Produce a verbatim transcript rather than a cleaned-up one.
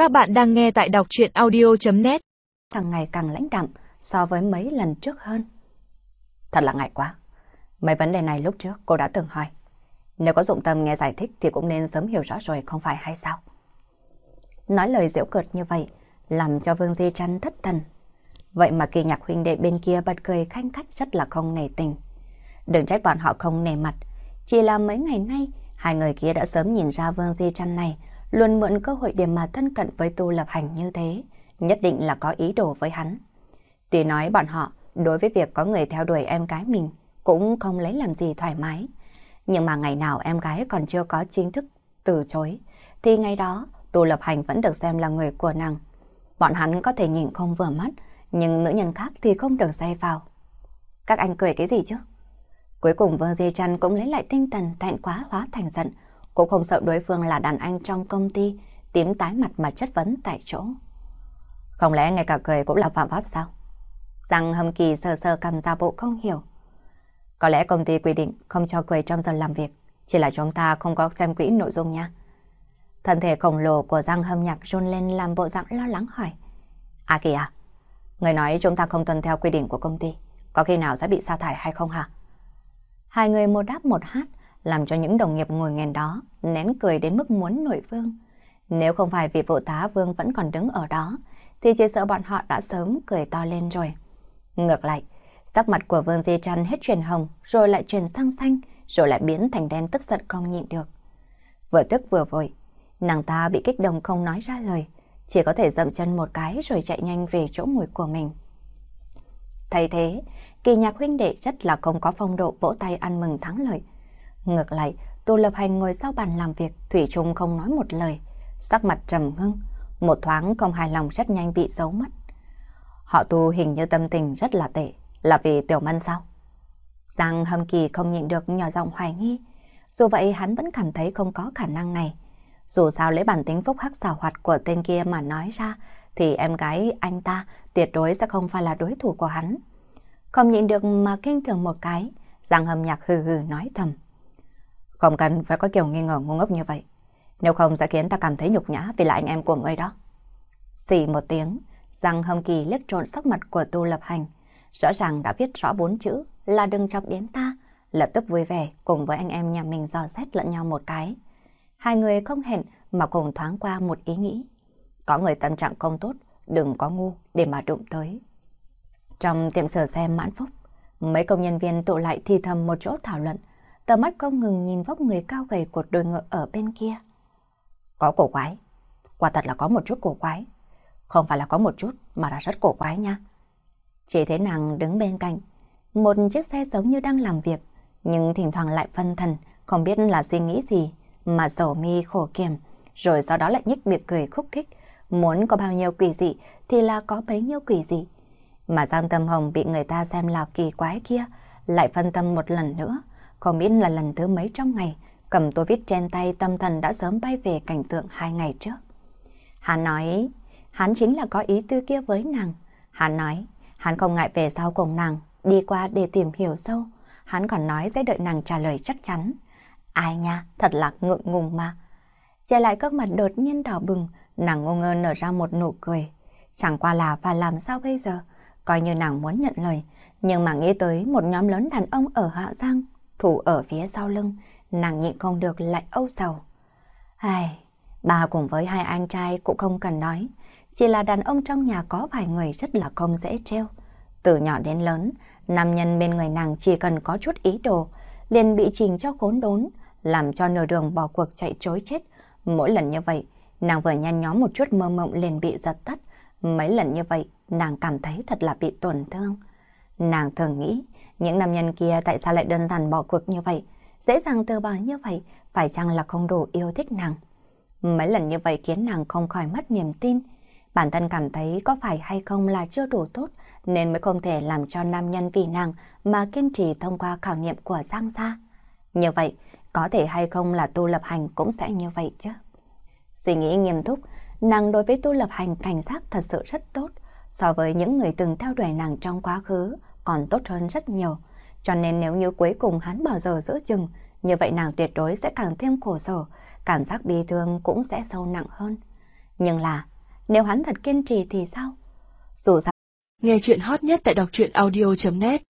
Các bạn đang nghe tại đọc truyện audio chấm net. Càng ngày càng lãnh đạm so với mấy lần trước hơn. Thật là ngại quá. Mấy vấn đề này lúc trước cô đã từng hỏi. Nếu có dụng tâm nghe giải thích thì cũng nên sớm hiểu rõ rồi, không phải hay sao? Nói lời giễu cợt như vậy làm cho Vương Di Trăn thất thần. Vậy mà Kỳ Nhạc huynh đệ bên kia bật cười khanh khách rất là không nể tình. Đừng trách bọn họ không nể mặt. Chỉ là mấy ngày nay hai người kia đã sớm nhìn ra Vương Di Trăn này luôn mượn cơ hội để mà thân cận với Tu Lập Hành như thế, nhất định là có ý đồ với hắn. Tuy nói bọn họ đối với việc có người theo đuổi em gái mình cũng không lấy làm gì thoải mái, nhưng mà ngày nào em gái còn chưa có chính thức từ chối, thì ngày đó Tu Lập Hành vẫn được xem là người của nàng. Bọn hắn có thể nhìn không vừa mắt, nhưng nữ nhân khác thì không được dây vào. Các anh cười cái gì chứ? Cuối cùng Vương Di Trăn cũng lấy lại tinh thần, thẹn quá hóa thành giận, cũng không sợ đối phương là đàn anh trong công ty, tím tái mặt mà chất vấn tại chỗ. Không lẽ ngay cả cười cũng là phạm pháp sao? Giang Hâm Kỳ sờ sờ cầm ra bộ không hiểu. Có lẽ công ty quy định không cho cười trong giờ làm việc, chỉ là chúng ta không có xem kỹ nội dung nha. Thân thể khổng lồ của Giang Hâm Nhạc run lên làm bộ dạng lo lắng hỏi. À kìa, à, người nói chúng ta không tuân theo quy định của công ty, có khi nào sẽ bị sa thải hay không hả? Hai người một đáp một hát, làm cho những đồng nghiệp ngồi nghèn đó nén cười đến mức muốn nổi vương. Nếu không phải vì phụ tá Vương vẫn còn đứng ở đó, thì chỉ sợ bọn họ đã sớm cười to lên rồi. Ngược lại, sắc mặt của Vương Di Trăn hết chuyển hồng, rồi lại chuyển sang xanh, rồi lại biến thành đen, tức giận không nhịn được. Vừa tức vừa vội, nàng ta bị kích động không nói ra lời, chỉ có thể dậm chân một cái rồi chạy nhanh về chỗ ngồi của mình. Thấy thế, Kỳ Nhạc huynh đệ rất là không có phong độ vỗ tay ăn mừng thắng lợi. Ngược lại, Tu Lập Hành ngồi sau bàn làm việc, thủy chung không nói một lời, sắc mặt trầm ngưng, một thoáng không hài lòng rất nhanh bị giấu mất. Họ Tu hình như tâm tình rất là tệ, là vì Tiểu Mân sao? Giang Hâm Kỳ không nhịn được nhỏ giọng hoài nghi, dù vậy hắn vẫn cảm thấy không có khả năng này. Dù sao lấy bản tính phúc hắc xảo hoạt của tên kia mà nói ra, thì em gái anh ta tuyệt đối sẽ không phải là đối thủ của hắn. Không nhịn được mà kinh thường một cái, Giang Hâm Nhạc hừ hừ nói thầm. Không cần phải có kiểu nghi ngờ ngu ngốc như vậy, nếu không sẽ khiến ta cảm thấy nhục nhã vì là anh em của người đó. Xì một tiếng, Giang Hâm Kỳ liếc trộn sắc mặt của Tu Lập Hành, rõ ràng đã viết rõ bốn chữ là đừng chọc đến ta, lập tức vui vẻ cùng với anh em nhà mình dò xét lẫn nhau một cái. Hai người không hẹn mà cùng thoáng qua một ý nghĩ. Có người tâm trạng không tốt, đừng có ngu để mà đụng tới. Trong tiệm sửa xe Mãn Phúc, mấy công nhân viên tụ lại thì thầm một chỗ thảo luận, tầm mắt không ngừng nhìn vóc người cao gầy của đôi ngựa ở bên kia. Có cổ quái, quả thật là có một chút cổ quái. Không phải là có một chút mà là rất cổ quái nha. Chỉ thấy nàng đứng bên cạnh, một chiếc xe giống như đang làm việc, nhưng thỉnh thoảng lại phân thần, không biết là suy nghĩ gì, mà sầu mi khổ kiểm, rồi sau đó lại nhếch miệng cười khúc khích, muốn có bao nhiêu quỷ dị thì là có bấy nhiêu quỷ dị. Mà Giang Tâm Hồng bị người ta xem là kỳ quái kia, lại phân tâm một lần nữa, không biết là lần thứ mấy trong ngày, cầm tô viết trên tay, tâm thần đã sớm bay về cảnh tượng hai ngày trước. Hắn nói, hắn chính là có ý tư kia với nàng. Hắn nói, hắn không ngại về sau cùng nàng, đi qua để tìm hiểu sâu. Hắn còn nói sẽ đợi nàng trả lời chắc chắn. Ai nha, thật là ngượng ngùng mà. Che lại các mặt đột nhiên đỏ bừng, nàng ngu ngơ nở ra một nụ cười. Chẳng qua là phải làm sao bây giờ? Coi như nàng muốn nhận lời, nhưng mà nghĩ tới một nhóm lớn đàn ông ở Hạ Giang, thủ ở phía sau lưng, nàng nhịn không được lại âu sầu. Ai, bà cùng với hai anh trai cũng không cần nói, chỉ là đàn ông trong nhà có vài người rất là không dễ trêu. Từ nhỏ đến lớn, nam nhân bên người nàng chỉ cần có chút ý đồ, liền bị chỉnh cho khốn đốn, làm cho nửa đường bỏ cuộc chạy trối chết. Mỗi lần như vậy, nàng vừa nhăn nhó một chút mơ mộng liền bị giật tắt. Mấy lần như vậy, nàng cảm thấy thật là bị tổn thương. Nàng thường nghĩ, những nam nhân kia tại sao lại đơn giản bỏ cuộc như vậy, dễ dàng từ bỏ như vậy, phải chăng là không đủ yêu thích nàng. Mấy lần như vậy khiến nàng không khỏi mất niềm tin. Bản thân cảm thấy có phải hay không là chưa đủ tốt, nên mới không thể làm cho nam nhân vì nàng mà kiên trì thông qua khảo nghiệm của Giang gia. Như vậy, có thể hay không là Tu Lập Hành cũng sẽ như vậy chứ. Suy nghĩ nghiêm túc, nàng đối với Tu Lập Hành cảnh giác thật sự rất tốt, so với những người từng theo đuổi nàng trong quá khứ còn tốt hơn rất nhiều. Cho nên nếu như cuối cùng hắn bỏ giờ giữa chừng, như vậy nàng tuyệt đối sẽ càng thêm khổ sở, cảm giác bi thương cũng sẽ sâu nặng hơn. Nhưng là Nếu hắn thật kiên trì thì sao? Dù sao, Nghe chuyện hot nhất tại đọc truyện audio chấm net